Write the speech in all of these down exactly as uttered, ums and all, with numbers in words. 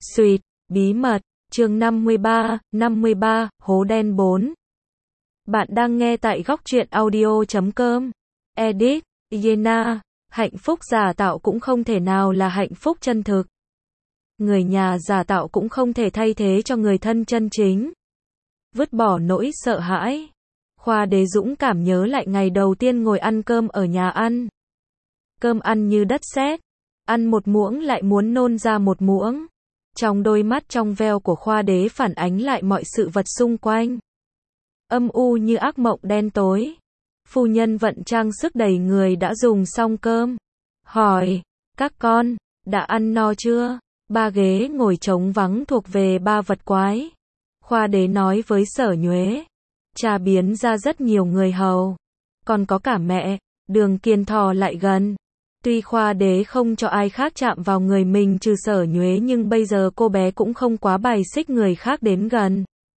Suyệt, bí mật, chương năm mươi ba, năm mươi ba, hố đen bốn. Bạn đang nghe tại góc truyện audio chấm com. Edit, Yena, hạnh phúc giả tạo cũng không thể nào là hạnh phúc chân thực. Người nhà giả tạo cũng không thể thay thế cho người thân chân chính. Vứt bỏ nỗi sợ hãi. Khoa Đế dũng cảm nhớ lại ngày đầu tiên ngồi ăn cơm ở nhà ăn. Cơm ăn như đất sét, ăn một muỗng lại muốn nôn ra một muỗng. Trong đôi mắt trong veo của Khoa Đế phản ánh lại mọi sự vật xung quanh. Âm u như ác mộng đen tối. Phu nhân vận trang sức đầy người đã dùng xong cơm. Hỏi, các con, đã ăn no chưa? Ba ghế ngồi trống vắng thuộc về ba vật quái. Khoa Đế nói với Sở Nhuế. Cha biến ra rất nhiều người hầu. Còn có cả mẹ. Đường Kiên thò lại gần. Tuy Khoa Đế không cho ai khác chạm vào người mình trừ Sở Nhuế, nhưng bây giờ cô bé cũng không quá bài xích người khác đến gần.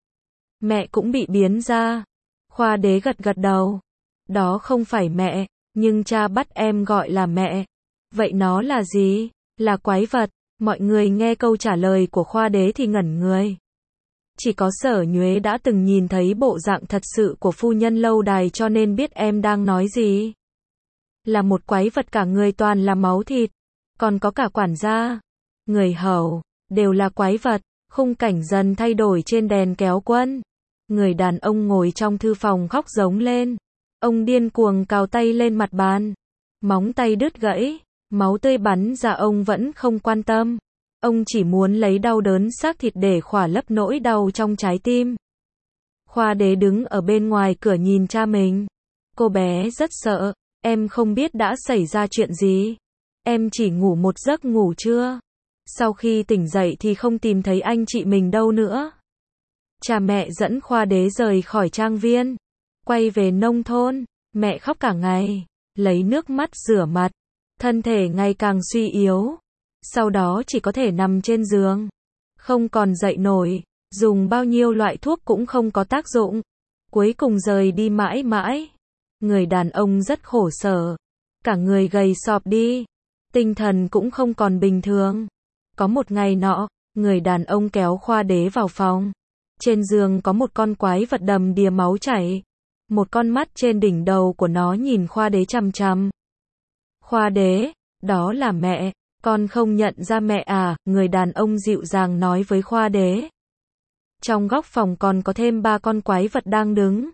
Mẹ cũng bị biến ra. Khoa Đế gật gật đầu. Đó không phải mẹ, nhưng cha bắt em gọi là mẹ. Vậy nó là gì? Là quái vật. Mọi người nghe câu trả lời của Khoa Đế thì ngẩn người. Chỉ có Sở Nhuế đã từng nhìn thấy bộ dạng thật sự của phu nhân lâu đài cho nên biết em đang nói gì. Là một quái vật cả người toàn là máu thịt. Còn có cả quản gia, người hầu, đều là quái vật. Khung cảnh dần thay đổi trên đèn kéo quân. Người đàn ông ngồi trong thư phòng khóc giống lên. Ông điên cuồng cào tay lên mặt bàn. Móng tay đứt gãy, máu tươi bắn ra, ông vẫn không quan tâm. Ông chỉ muốn lấy đau đớn xác thịt để khỏa lấp nỗi đau trong trái tim. Khoa Đế đứng ở bên ngoài cửa nhìn cha mình. Cô bé rất sợ. Em không biết đã xảy ra chuyện gì. Em chỉ ngủ một giấc ngủ trưa. Sau khi tỉnh dậy thì không tìm thấy anh chị mình đâu nữa. Cha mẹ dẫn Khoa Đế rời khỏi trang viên. Quay về nông thôn. Mẹ khóc cả ngày. Lấy nước mắt rửa mặt. Thân thể ngày càng suy yếu. Sau đó chỉ có thể nằm trên giường. Không còn dậy nổi. Dùng bao nhiêu loại thuốc cũng không có tác dụng. Cuối cùng rời đi mãi mãi. Người đàn ông rất khổ sở. Cả người gầy sọp đi. Tinh thần cũng không còn bình thường. Có một ngày nọ, người đàn ông kéo Khoa Đế vào phòng. Trên giường có một con quái vật đầm đìa máu chảy. Một con mắt trên đỉnh đầu của nó nhìn Khoa Đế chằm chằm. Khoa Đế, đó là mẹ. Con không nhận ra mẹ à? Người đàn ông dịu dàng nói với Khoa Đế. Trong góc phòng còn có thêm ba con quái vật đang đứng.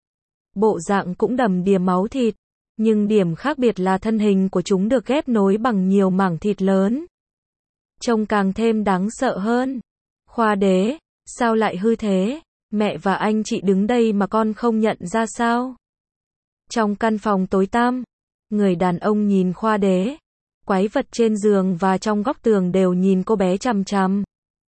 Bộ dạng cũng đầm đìa máu thịt, nhưng điểm khác biệt là thân hình của chúng được ghép nối bằng nhiều mảng thịt lớn. Trông càng thêm đáng sợ hơn. Khoa Đế, sao lại hư thế? Mẹ và anh chị đứng đây mà con không nhận ra sao? Trong căn phòng tối tăm, người đàn ông nhìn Khoa Đế. Quái vật trên giường và trong góc tường đều nhìn cô bé chằm chằm.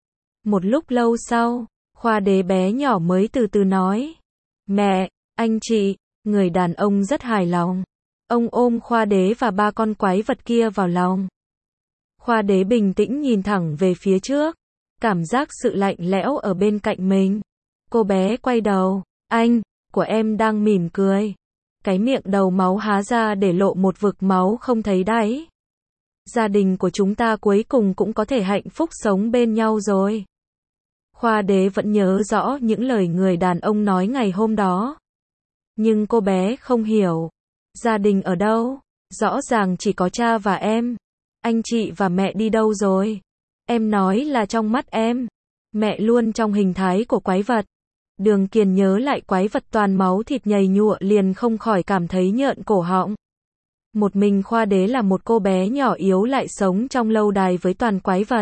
Một lúc lâu sau, Khoa Đế bé nhỏ mới từ từ nói. Mẹ, anh chị, người đàn ông rất hài lòng. Ông ôm Khoa Đế và ba con quái vật kia vào lòng. Khoa Đế bình tĩnh nhìn thẳng về phía trước. Cảm giác sự lạnh lẽo ở bên cạnh mình. Cô bé quay đầu. Anh, của em đang mỉm cười. Cái miệng đầu máu há ra để lộ một vực máu không thấy đáy. Gia đình của chúng ta cuối cùng cũng có thể hạnh phúc sống bên nhau rồi. Khoa Đế vẫn nhớ rõ những lời người đàn ông nói ngày hôm đó. Nhưng cô bé không hiểu. Gia đình ở đâu? Rõ ràng chỉ có cha và em. Anh chị và mẹ đi đâu rồi? Em nói là trong mắt em. Mẹ luôn trong hình thái của quái vật. Đường Kiền nhớ lại quái vật toàn máu thịt nhầy nhụa liền không khỏi cảm thấy nhợn cổ họng. Một mình Khoa Đế là một cô bé nhỏ yếu lại sống trong lâu đài với toàn quái vật.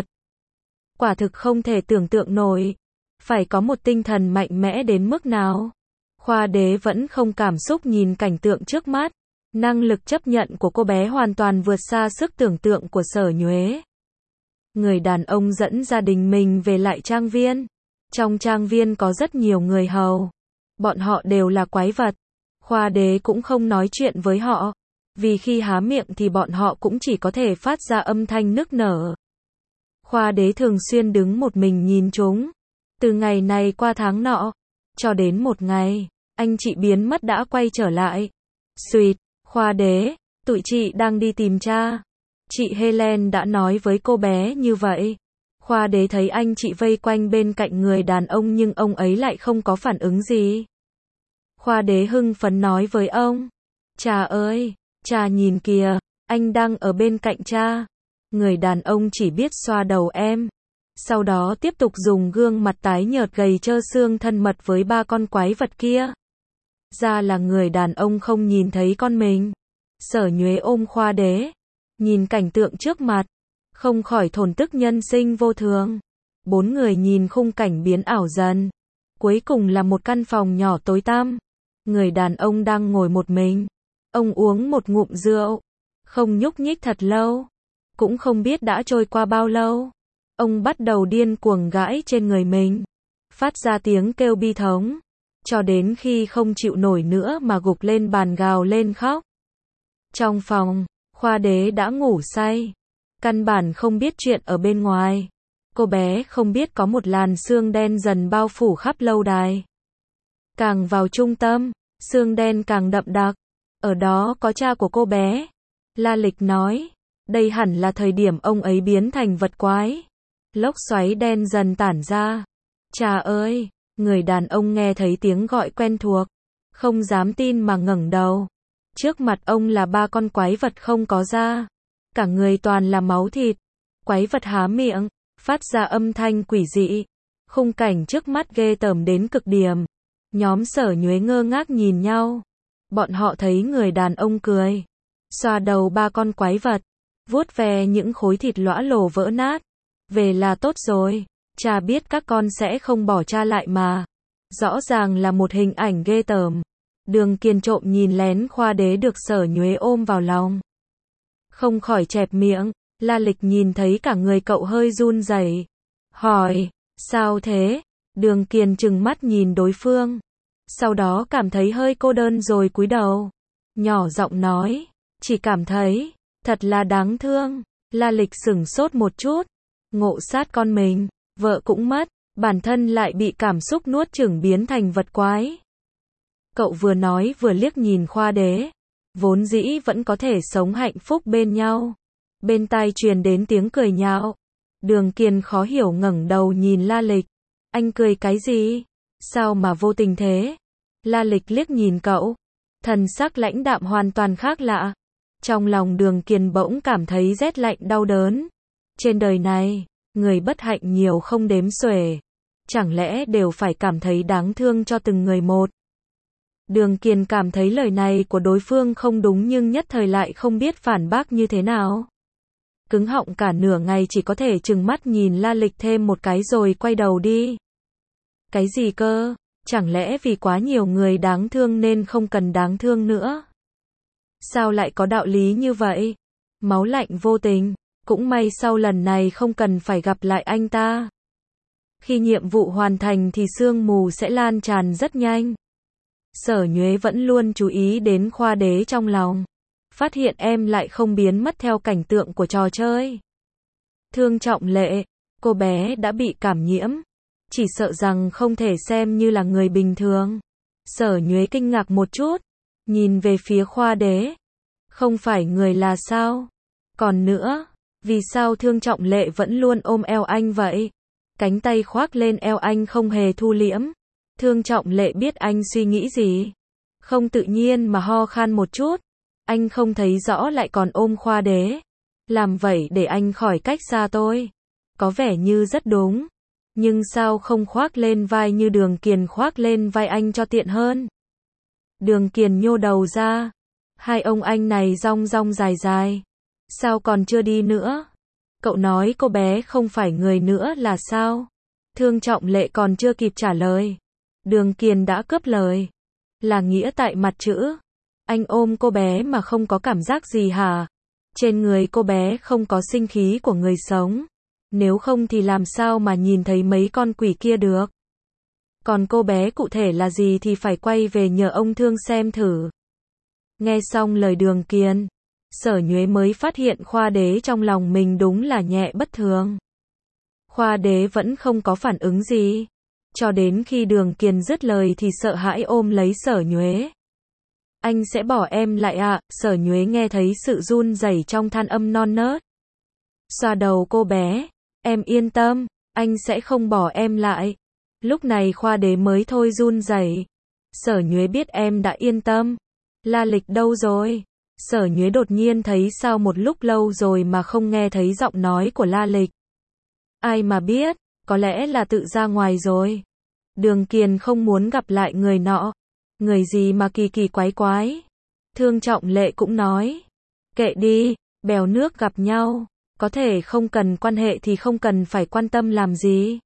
Quả thực không thể tưởng tượng nổi. Phải có một tinh thần mạnh mẽ đến mức nào. Khoa Đế vẫn không cảm xúc nhìn cảnh tượng trước mắt. Năng lực chấp nhận của cô bé hoàn toàn vượt xa sức tưởng tượng của Sở Nhuế. Người đàn ông dẫn gia đình mình về lại trang viên. Trong trang viên có rất nhiều người hầu. Bọn họ đều là quái vật. Khoa Đế cũng không nói chuyện với họ. Vì khi há miệng thì bọn họ cũng chỉ có thể phát ra âm thanh nức nở. Khoa Đế thường xuyên đứng một mình nhìn chúng. Từ ngày này qua tháng nọ. Cho đến một ngày, anh chị biến mất đã quay trở lại. Suyệt, Khoa Đế, tụi chị đang đi tìm cha. Chị Helen đã nói với cô bé như vậy. Khoa đế thấy anh chị vây quanh bên cạnh người đàn ông nhưng ông ấy lại không có phản ứng gì. Khoa đế hưng phấn nói với ông. Cha ơi, cha nhìn kìa, anh đang ở bên cạnh cha. Người đàn ông chỉ biết xoa đầu em. Sau đó tiếp tục dùng gương mặt tái nhợt gầy trơ xương thân mật với ba con quái vật kia. Ra là người đàn ông không nhìn thấy con mình. Sở Nhuế ôm Khoa đế, nhìn cảnh tượng trước mặt, không khỏi thổn thức nhân sinh vô thường. Bốn người nhìn khung cảnh biến ảo dần. Cuối cùng là một căn phòng nhỏ tối tăm. Người đàn ông đang ngồi một mình. Ông uống một ngụm rượu, không nhúc nhích thật lâu. Cũng không biết đã trôi qua bao lâu. Ông bắt đầu điên cuồng gãi trên người mình, phát ra tiếng kêu bi thống, cho đến khi không chịu nổi nữa mà gục lên bàn gào lên khóc. Trong phòng, Khoa đế đã ngủ say, căn bản không biết chuyện ở bên ngoài. Cô bé không biết có một làn sương đen dần bao phủ khắp lâu đài. Càng vào trung tâm, sương đen càng đậm đặc. Ở đó có cha của cô bé. La Lịch nói, đây hẳn là thời điểm ông ấy biến thành vật quái. Lốc xoáy đen dần tản ra. Cha ơi, người đàn ông nghe thấy tiếng gọi quen thuộc, không dám tin mà ngẩng đầu. Trước mặt ông là ba con quái vật không có da, cả người toàn là máu thịt. Quái vật há miệng, phát ra âm thanh quỷ dị. Khung cảnh trước mắt ghê tởm đến cực điểm. Nhóm Sở Nhuế ngơ ngác nhìn nhau. Bọn họ thấy người đàn ông cười, xoa đầu ba con quái vật, vuốt ve những khối thịt lõa lồ vỡ nát. Về là tốt rồi, cha biết các con sẽ không bỏ cha lại mà. Rõ ràng là một hình ảnh ghê tởm. Đường Kiền trộm nhìn lén Khoa đế được Sở Nhuế ôm vào lòng, không khỏi chẹp miệng. La Lịch nhìn thấy cả người cậu hơi run rẩy, hỏi, sao thế? Đường Kiền trừng mắt nhìn đối phương, sau đó cảm thấy hơi cô đơn rồi cúi đầu, nhỏ giọng nói, chỉ cảm thấy, thật là đáng thương. La Lịch sửng sốt một chút, ngộ sát con mình, vợ cũng mất, bản thân lại bị cảm xúc nuốt chửng biến thành vật quái. Cậu vừa nói vừa liếc nhìn Khoa đế, vốn dĩ vẫn có thể sống hạnh phúc bên nhau. Bên tai truyền đến tiếng cười nhạo. Đường Kiền khó hiểu ngẩng đầu nhìn La Lịch. Anh cười cái gì? Sao mà vô tình thế? La Lịch liếc nhìn cậu, thần sắc lãnh đạm hoàn toàn khác lạ. Trong lòng Đường Kiền bỗng cảm thấy rét lạnh đau đớn. Trên đời này, người bất hạnh nhiều không đếm xuể. Chẳng lẽ đều phải cảm thấy đáng thương cho từng người một? Đường Kiền cảm thấy lời này của đối phương không đúng nhưng nhất thời lại không biết phản bác như thế nào. Cứng họng cả nửa ngày chỉ có thể trừng mắt nhìn La Lịch thêm một cái rồi quay đầu đi. Cái gì cơ? Chẳng lẽ vì quá nhiều người đáng thương nên không cần đáng thương nữa? Sao lại có đạo lý như vậy? Máu lạnh vô tình, cũng may sau lần này không cần phải gặp lại anh ta. Khi nhiệm vụ hoàn thành thì sương mù sẽ lan tràn rất nhanh. Sở Nhuế vẫn luôn chú ý đến Khoa đế trong lòng, phát hiện em lại không biến mất theo cảnh tượng của trò chơi. Thương Trọng Lệ, cô bé đã bị cảm nhiễm, chỉ sợ rằng không thể xem như là người bình thường. Sở Nhuế kinh ngạc một chút, nhìn về phía Khoa đế. Không phải người là sao? Còn nữa, vì sao Thương Trọng Lệ vẫn luôn ôm eo anh vậy? Cánh tay khoác lên eo anh không hề thu liễm. Thương Trọng Lệ biết anh suy nghĩ gì, không tự nhiên mà ho khan một chút. Anh không thấy rõ lại còn ôm Khoa đế. Làm vậy để anh khỏi cách xa tôi. Có vẻ như rất đúng. Nhưng sao không khoác lên vai như Đường Kiền khoác lên vai anh cho tiện hơn? Đường Kiền nhô đầu ra. Hai ông anh này rong rong dài dài. Sao còn chưa đi nữa? Cậu nói cô bé không phải người nữa là sao? Thương Trọng Lệ còn chưa kịp trả lời. Đường Kiền đã cướp lời. Là nghĩa tại mặt chữ. Anh ôm cô bé mà không có cảm giác gì hả? Trên người cô bé không có sinh khí của người sống. Nếu không thì làm sao mà nhìn thấy mấy con quỷ kia được? Còn cô bé cụ thể là gì thì phải quay về nhờ ông Thương xem thử. Nghe xong lời Đường Kiền, Sở Nhuế mới phát hiện Khoa đế trong lòng mình đúng là nhẹ bất thường. Khoa đế vẫn không có phản ứng gì. Cho đến khi Đường Kiền dứt lời thì sợ hãi ôm lấy Sở Nhuế. Anh sẽ bỏ em lại ạ? À? Sở Nhuế nghe thấy sự run rẩy trong than âm non nớt. Xoa đầu cô bé. Em yên tâm, anh sẽ không bỏ em lại. Lúc này Khoa Đế mới thôi run rẩy. Sở Nhuế biết em đã yên tâm. La Lịch đâu rồi? Sở Nhuế đột nhiên thấy sao một lúc lâu rồi mà không nghe thấy giọng nói của La Lịch. Ai mà biết, có lẽ là tự ra ngoài rồi. Đường Kiền không muốn gặp lại người nọ. Người gì mà kỳ kỳ quái quái. Thương Trọng Lệ cũng nói. Kệ đi, bèo nước gặp nhau. Có thể không cần quan hệ thì không cần phải quan tâm làm gì.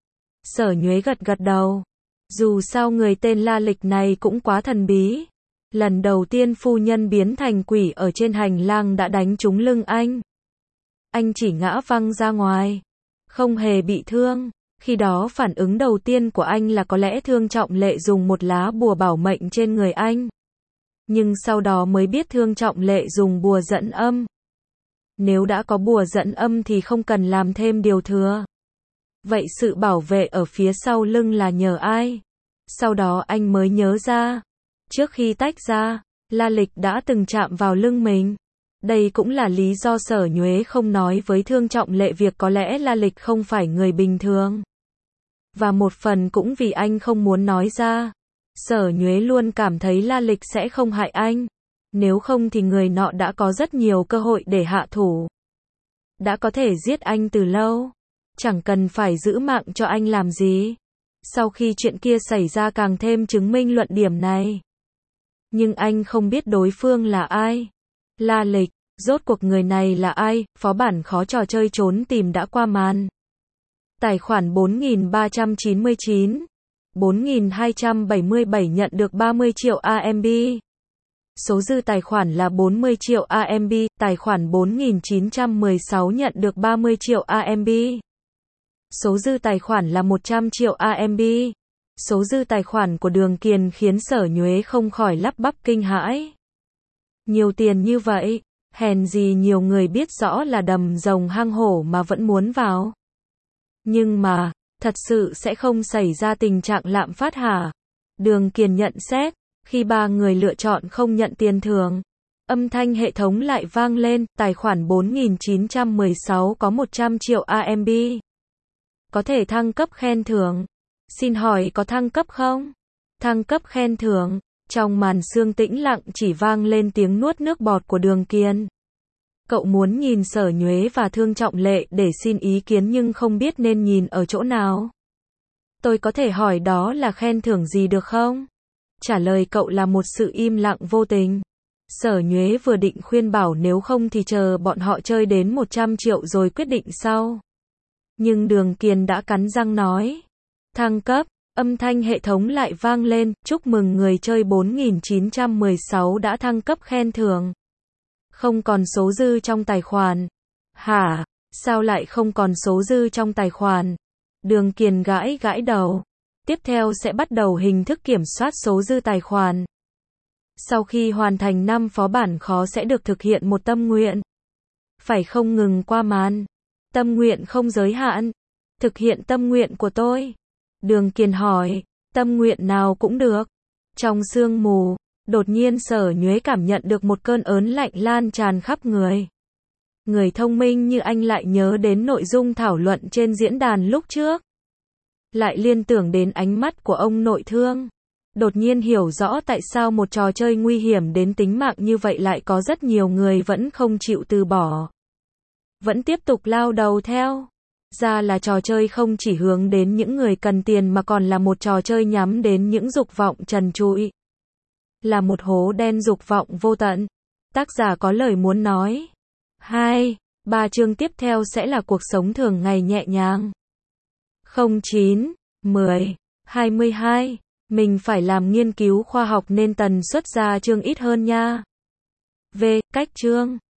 Sở Nhuế gật gật đầu. Dù sao người tên La Lịch này cũng quá thần bí. Lần đầu tiên phu nhân biến thành quỷ ở trên hành lang đã đánh trúng lưng anh. Anh chỉ ngã văng ra ngoài. Không hề bị thương. Khi đó phản ứng đầu tiên của anh là có lẽ Thương Trọng Lệ dùng một lá bùa bảo mệnh trên người anh. Nhưng sau đó mới biết Thương Trọng Lệ dùng bùa dẫn âm. Nếu đã có bùa dẫn âm thì không cần làm thêm điều thừa. Vậy sự bảo vệ ở phía sau lưng là nhờ ai? Sau đó anh mới nhớ ra. Trước khi tách ra, La Lịch đã từng chạm vào lưng mình. Đây cũng là lý do Sở Nhuế không nói với Thương Trọng Lệ việc có lẽ La Lịch không phải người bình thường. Và một phần cũng vì anh không muốn nói ra. Sở Nhuế luôn cảm thấy La Lịch sẽ không hại anh. Nếu không thì người nọ đã có rất nhiều cơ hội để hạ thủ. Đã có thể giết anh từ lâu. Chẳng cần phải giữ mạng cho anh làm gì. Sau khi chuyện kia xảy ra càng thêm chứng minh luận điểm này. Nhưng anh không biết đối phương là ai. La Lịch, rốt cuộc người này là ai? Phó bản khó trò chơi trốn tìm đã qua màn. Tài khoản bốn nghìn ba trăm chín mươi chín, bốn nghìn hai trăm bảy mươi bảy nhận được ba mươi triệu A M B. Số dư tài khoản là bốn mươi triệu A M B, tài khoản bốn nghìn chín trăm mười sáu nhận được ba mươi triệu A M B. Số dư tài khoản là một trăm triệu A M B. Số dư tài khoản của Đường Kiền khiến Sở Nhuế không khỏi lắp bắp kinh hãi. Nhiều tiền như vậy, hèn gì nhiều người biết rõ là đầm rồng hang hổ mà vẫn muốn vào. Nhưng mà, thật sự sẽ không xảy ra tình trạng lạm phát hả? Đường Kiền nhận xét, khi ba người lựa chọn không nhận tiền thưởng. Âm thanh hệ thống lại vang lên, tài khoản bốn nghìn chín trăm mười sáu có một trăm triệu A M B. Có thể thăng cấp khen thưởng. Xin hỏi có thăng cấp không? Thăng cấp khen thưởng. Trong màn sương tĩnh lặng chỉ vang lên tiếng nuốt nước bọt của Đường Kiền. Cậu muốn nhìn Sở Nhuế và Thương Trọng Lệ để xin ý kiến nhưng không biết nên nhìn ở chỗ nào. Tôi có thể hỏi đó là khen thưởng gì được không? Trả lời cậu là một sự im lặng vô tình. Sở Nhuế vừa định khuyên bảo nếu không thì chờ bọn họ chơi đến một trăm triệu rồi quyết định sau. Nhưng Đường Kiền đã cắn răng nói. Thăng cấp, âm thanh hệ thống lại vang lên, chúc mừng người chơi bốn nghìn chín trăm mười sáu đã thăng cấp khen thưởng. Không còn số dư trong tài khoản. Hả? Sao lại không còn số dư trong tài khoản? Đường Kiền gãi gãi đầu. Tiếp theo sẽ bắt đầu hình thức kiểm soát số dư tài khoản. Sau khi hoàn thành năm phó bản khó sẽ được thực hiện một tâm nguyện. Phải không ngừng qua màn. Tâm nguyện không giới hạn. Thực hiện tâm nguyện của tôi. Đường Kiền hỏi, tâm nguyện nào cũng được. Trong sương mù, đột nhiên Sở Nhuế cảm nhận được một cơn ớn lạnh lan tràn khắp người. Người thông minh như anh lại nhớ đến nội dung thảo luận trên diễn đàn lúc trước. Lại liên tưởng đến ánh mắt của ông nội Thương. Đột nhiên hiểu rõ tại sao một trò chơi nguy hiểm đến tính mạng như vậy lại có rất nhiều người vẫn không chịu từ bỏ. Vẫn tiếp tục lao đầu theo. Ra là trò chơi không chỉ hướng đến những người cần tiền mà còn là một trò chơi nhắm đến những dục vọng trần trụi. Là một hố đen dục vọng vô tận. Tác giả có lời muốn nói. hai. Ba chương tiếp theo sẽ là cuộc sống thường ngày nhẹ nhàng. không chín, mười, hai mươi hai. Mình phải làm nghiên cứu khoa học nên tần suất ra chương ít hơn nha. V. Cách chương